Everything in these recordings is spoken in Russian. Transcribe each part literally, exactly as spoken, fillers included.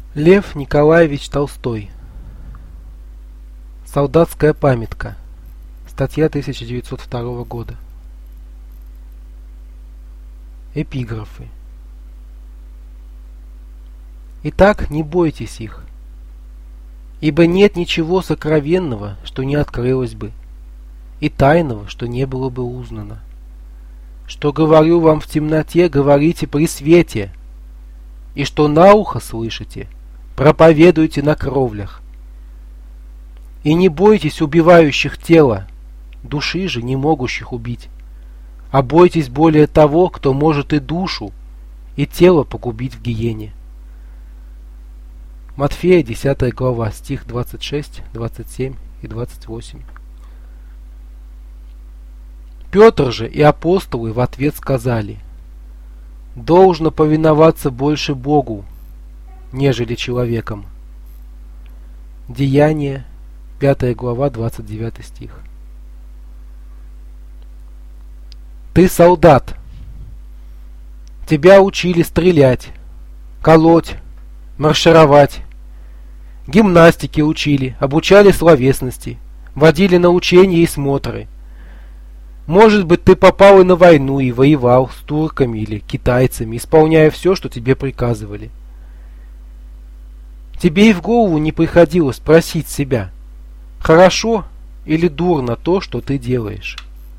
Лев Николаевич Толстой. Солдатская памятка. Статья тысяча девятьсот второго года. Эпиграфы. Итак, не бойтесь их, ибо нет ничего сокровенного, что не открылось бы, и тайного, что не было бы узнано. Что говорю вам в темноте, говорите при свете, и что на ухо слышите, проповедуйте на кровлях. И не бойтесь убивающих тело, души же не могущих убить, а бойтесь более того, кто может и душу, и тело погубить в гиене. Матфея, десятая глава, стих двадцать шесть, двадцать семь и двадцать восемь. Петр же и апостолы в ответ сказали: «Должно повиноваться больше Богу, нежели человеком». Деяния, пятая глава, двадцать девятый стих. Ты солдат. Тебя учили стрелять, колоть, маршировать. Гимнастики учили, обучали словесности, водили на учения и смотры. Может быть, ты попал и на войну и воевал с турками или китайцами, исполняя все, что тебе приказывали. Тебе и в голову не приходило спросить себя, хорошо или дурно то, что ты делаешь.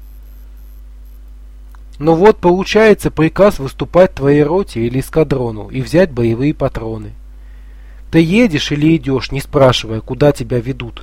Но вот получается приказ выступать твоей роте или эскадрону и взять боевые патроны. Ты едешь или идешь, не спрашивая, куда тебя ведут.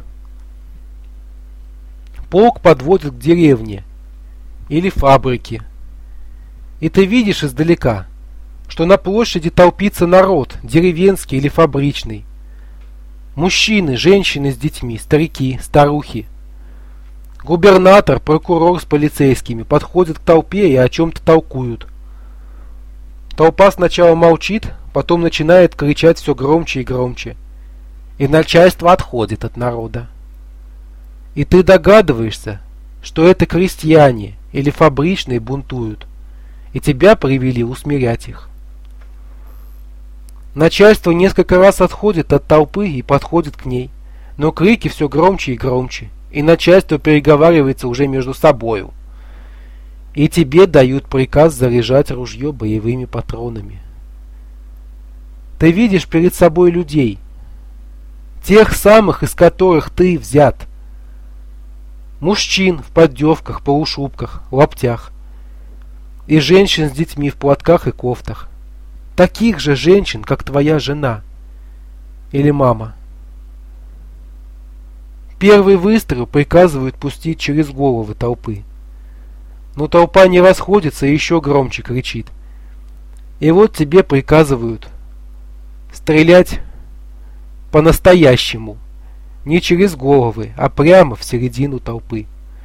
Полк подводит к деревне или фабрике, и ты видишь издалека, что на площади толпится народ, деревенский или фабричный. Мужчины, женщины с детьми, старики, старухи. Губернатор, прокурор с полицейскими подходят к толпе и о чем-то толкуют. Толпа сначала молчит, потом начинает кричать все громче и громче, и начальство отходит от народа. И ты догадываешься, что это крестьяне или фабричные бунтуют, и тебя привели усмирять их. Начальство несколько раз отходит от толпы и подходит к ней, но крики все громче и громче, и начальство переговаривается уже между собою. И тебе дают приказ заряжать ружье боевыми патронами. Ты видишь перед собой людей, тех самых, из которых ты взят. Мужчин в поддевках, полушубках, лаптях. И женщин с детьми в платках и кофтах. Таких же женщин, как твоя жена или мама. Первый выстрел приказывают пустить через головы толпы. Но толпа не расходится и еще громче кричит. И вот тебе приказывают стрелять по-настоящему. Не через головы, а прямо в середину толпы.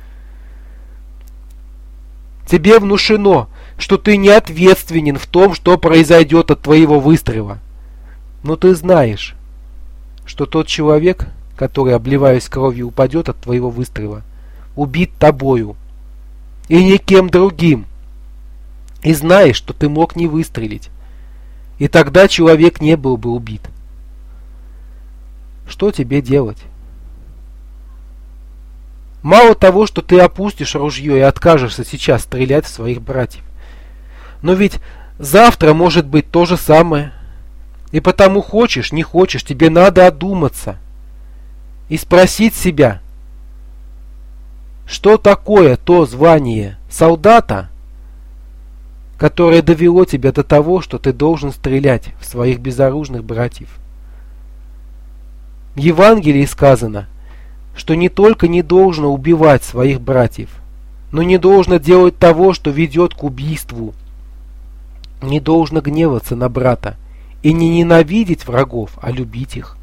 Тебе внушено, что ты не ответственен в том, что произойдет от твоего выстрела. Но ты знаешь, что тот человек, который, обливаясь кровью, упадет от твоего выстрела, убит тобою и никем другим. И знаешь, что ты мог не выстрелить, и тогда человек не был бы убит. Что тебе делать? Мало того, что ты опустишь ружье и откажешься сейчас стрелять в своих братьев, но ведь завтра может быть то же самое. И потому хочешь, не хочешь, тебе надо одуматься и спросить себя, что такое то звание солдата, которое довело тебя до того, что ты должен стрелять в своих безоружных братьев. В Евангелии сказано, что не только не должно убивать своих братьев, но не должно делать того, что ведет к убийству. Не должно гневаться на брата и не ненавидеть врагов, а любить их.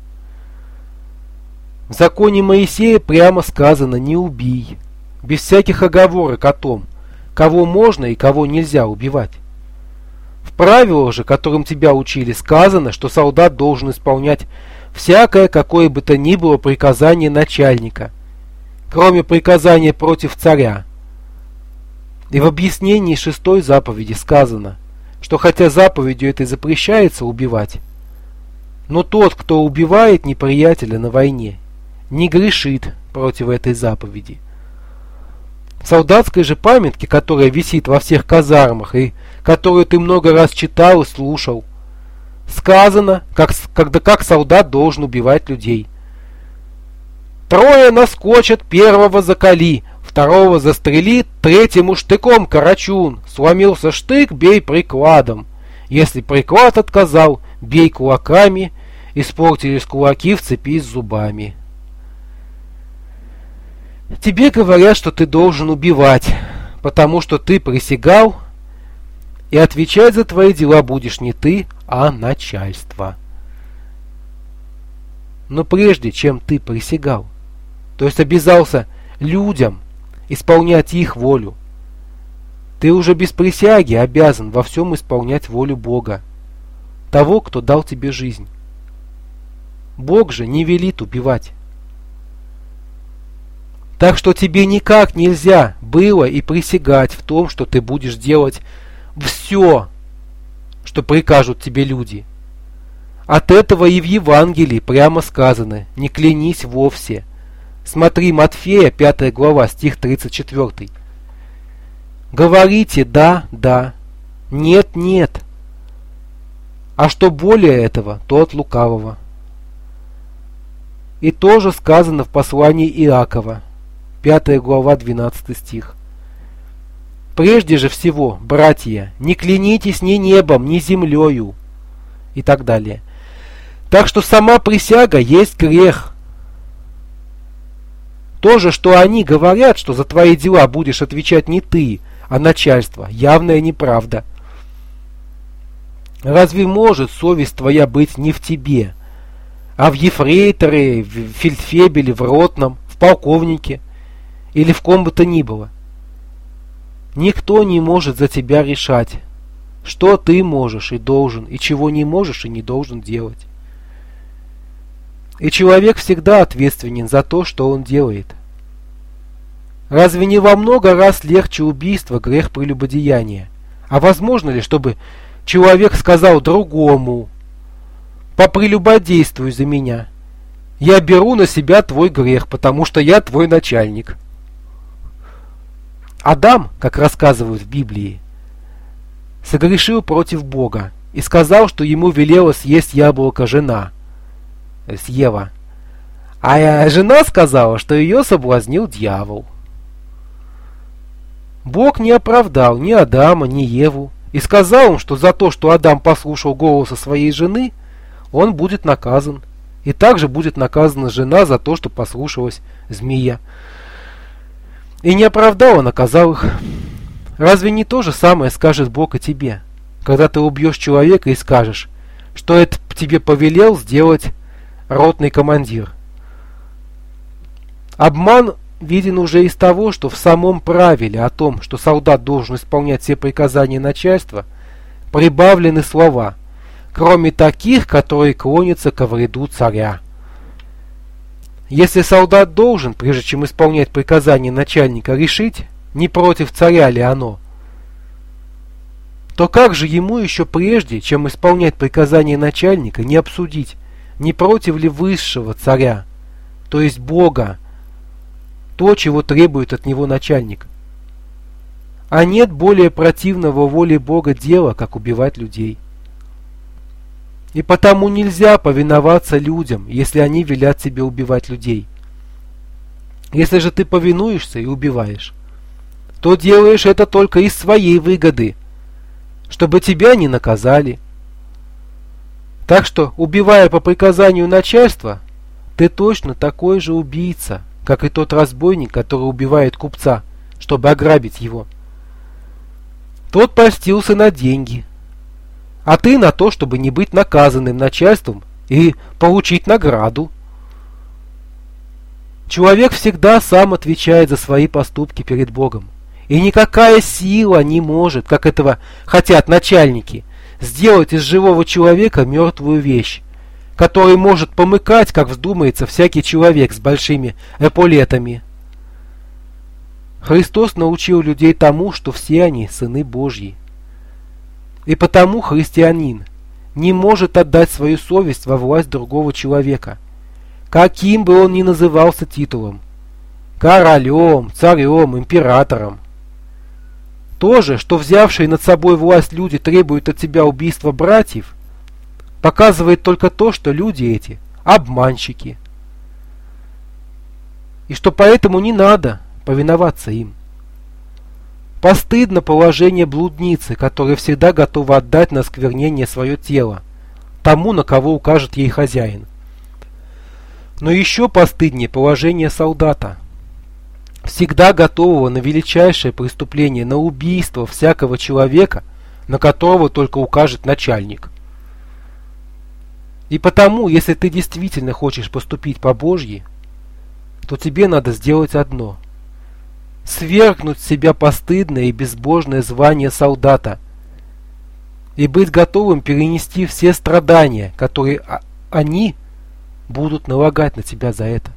В законе Моисея прямо сказано «не убий», без всяких оговорок о том, кого можно и кого нельзя убивать. В правилах же, которым тебя учили, сказано, что солдат должен исполнять всякое, какое бы то ни было приказание начальника, кроме приказания против царя. И в объяснении шестой заповеди сказано, что хотя заповедью этой запрещается убивать, Но тот, кто убивает неприятеля на войне, не грешит против этой заповеди. В солдатской же памятке, которая висит во всех казармах и которую ты много раз читал и слушал, сказано, как, когда, как солдат должен убивать людей. Трое наскочат, первого закали, второго застрели, третьему штыком карачун. Сломился штык, бей прикладом. Если приклад отказал, бей кулаками. Испортились кулаки, вцепись зубами. Тебе говорят, что ты должен убивать, потому что ты присягал, и отвечать за твои дела будешь не ты, а начальство. Но прежде чем ты присягал, то есть обязался людям исполнять их волю, ты уже без присяги обязан во всем исполнять волю Бога, того, кто дал тебе жизнь. Бог же не велит убивать. Так что тебе никак нельзя было и присягать в том, что ты будешь делать все, что прикажут тебе люди. От этого и в Евангелии прямо сказано: не клянись вовсе. Смотри, Матфея, пятая глава, стих тридцать четвёртый. Говорите да, да, нет, нет. А что более этого, то от лукавого. И тоже сказано в послании Иакова, пятая глава, двенадцатый стих. Прежде же всего, братья, не клянитесь ни небом, ни землею, и так далее. Так что сама присяга есть грех. То же, что они говорят, что за твои дела будешь отвечать не ты, а начальство, явная неправда. Разве может совесть твоя быть не в тебе, а в ефрейторе, в фельдфебеле, в ротном, в полковнике или в ком бы то ни было? Никто не может за тебя решать, что ты можешь и должен, и чего не можешь и не должен делать. И человек всегда ответственен за то, что он делает. Разве не во много раз легче убийство, грех прелюбодеяния? А возможно ли, чтобы человек сказал другому: попрелюбодействуй за меня, я беру на себя твой грех, потому что я твой начальник? Адам, как рассказывают в Библии, согрешил против Бога и сказал, что ему велела съесть яблоко жена, то есть Ева. А жена сказала, что ее соблазнил дьявол. Бог не оправдал ни Адама, ни Еву и сказал им, что за то, что Адам послушал голоса своей жены, он будет наказан. И также будет наказана жена за то, что послушалась змея. И не оправдал, а наказал их. Разве не то же самое скажет Бог и тебе, когда ты убьешь человека и скажешь, что это тебе повелел сделать ротный командир? Обман виден уже из того, что в самом правиле о том, что солдат должен исполнять все приказания начальства, прибавлены слова: кроме таких, которые клонятся ко вреду царя. Если солдат должен, прежде чем исполнять приказания начальника, решить, не против царя ли оно, то как же ему еще прежде, чем исполнять приказания начальника, не обсудить, не против ли высшего царя, то есть Бога, то, чего требует от него начальник? А нет более противного воле Бога дела, как убивать людей. И потому нельзя повиноваться людям, если они велят тебе убивать людей. Если же ты повинуешься и убиваешь, то делаешь это только из своей выгоды, чтобы тебя не наказали. Так что, убивая по приказанию начальства, ты точно такой же убийца, как и тот разбойник, который убивает купца, чтобы ограбить его. Тот постился на деньги, а ты на то, чтобы не быть наказанным начальством и получить награду. Человек всегда сам отвечает за свои поступки перед Богом. И никакая сила не может, как этого хотят начальники, сделать из живого человека мертвую вещь, которой может помыкать, как вздумается, всякий человек с большими эполетами. Христос научил людей тому, что все они сыны Божьи. И потому христианин не может отдать свою совесть во власть другого человека, каким бы он ни назывался титулом – королем, царем, императором. То же, что взявшие над собой власть люди требуют от тебя убийства братьев, показывает только то, что люди эти – обманщики, и что поэтому не надо повиноваться им. Постыдно положение блудницы, которая всегда готова отдать на осквернение свое тело тому, на кого укажет ей хозяин. Но еще постыднее положение солдата, всегда готового на величайшее преступление, на убийство всякого человека, на которого только укажет начальник. И потому, если ты действительно хочешь поступить по-божьи, то тебе надо сделать одно – свергнуть с себя постыдное и безбожное звание солдата и быть готовым перенести все страдания, которые они будут налагать на тебя за это.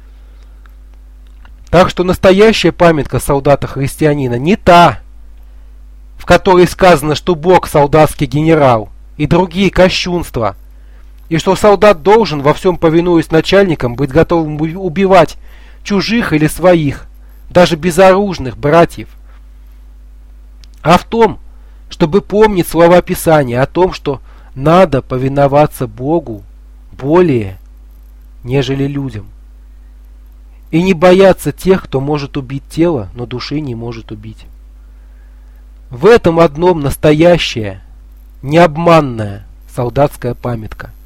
Так что настоящая памятка солдата-христианина не та, в которой сказано, что Бог солдатский генерал и другие кощунства, и что солдат должен, во всем повинуясь начальникам, быть готовым убивать чужих или своих, даже безоружных братьев, а в том, чтобы помнить слова Писания о том, что надо повиноваться Богу более, нежели людям, и не бояться тех, кто может убить тело, но души не может убить. В этом одном настоящая, необманная солдатская памятка.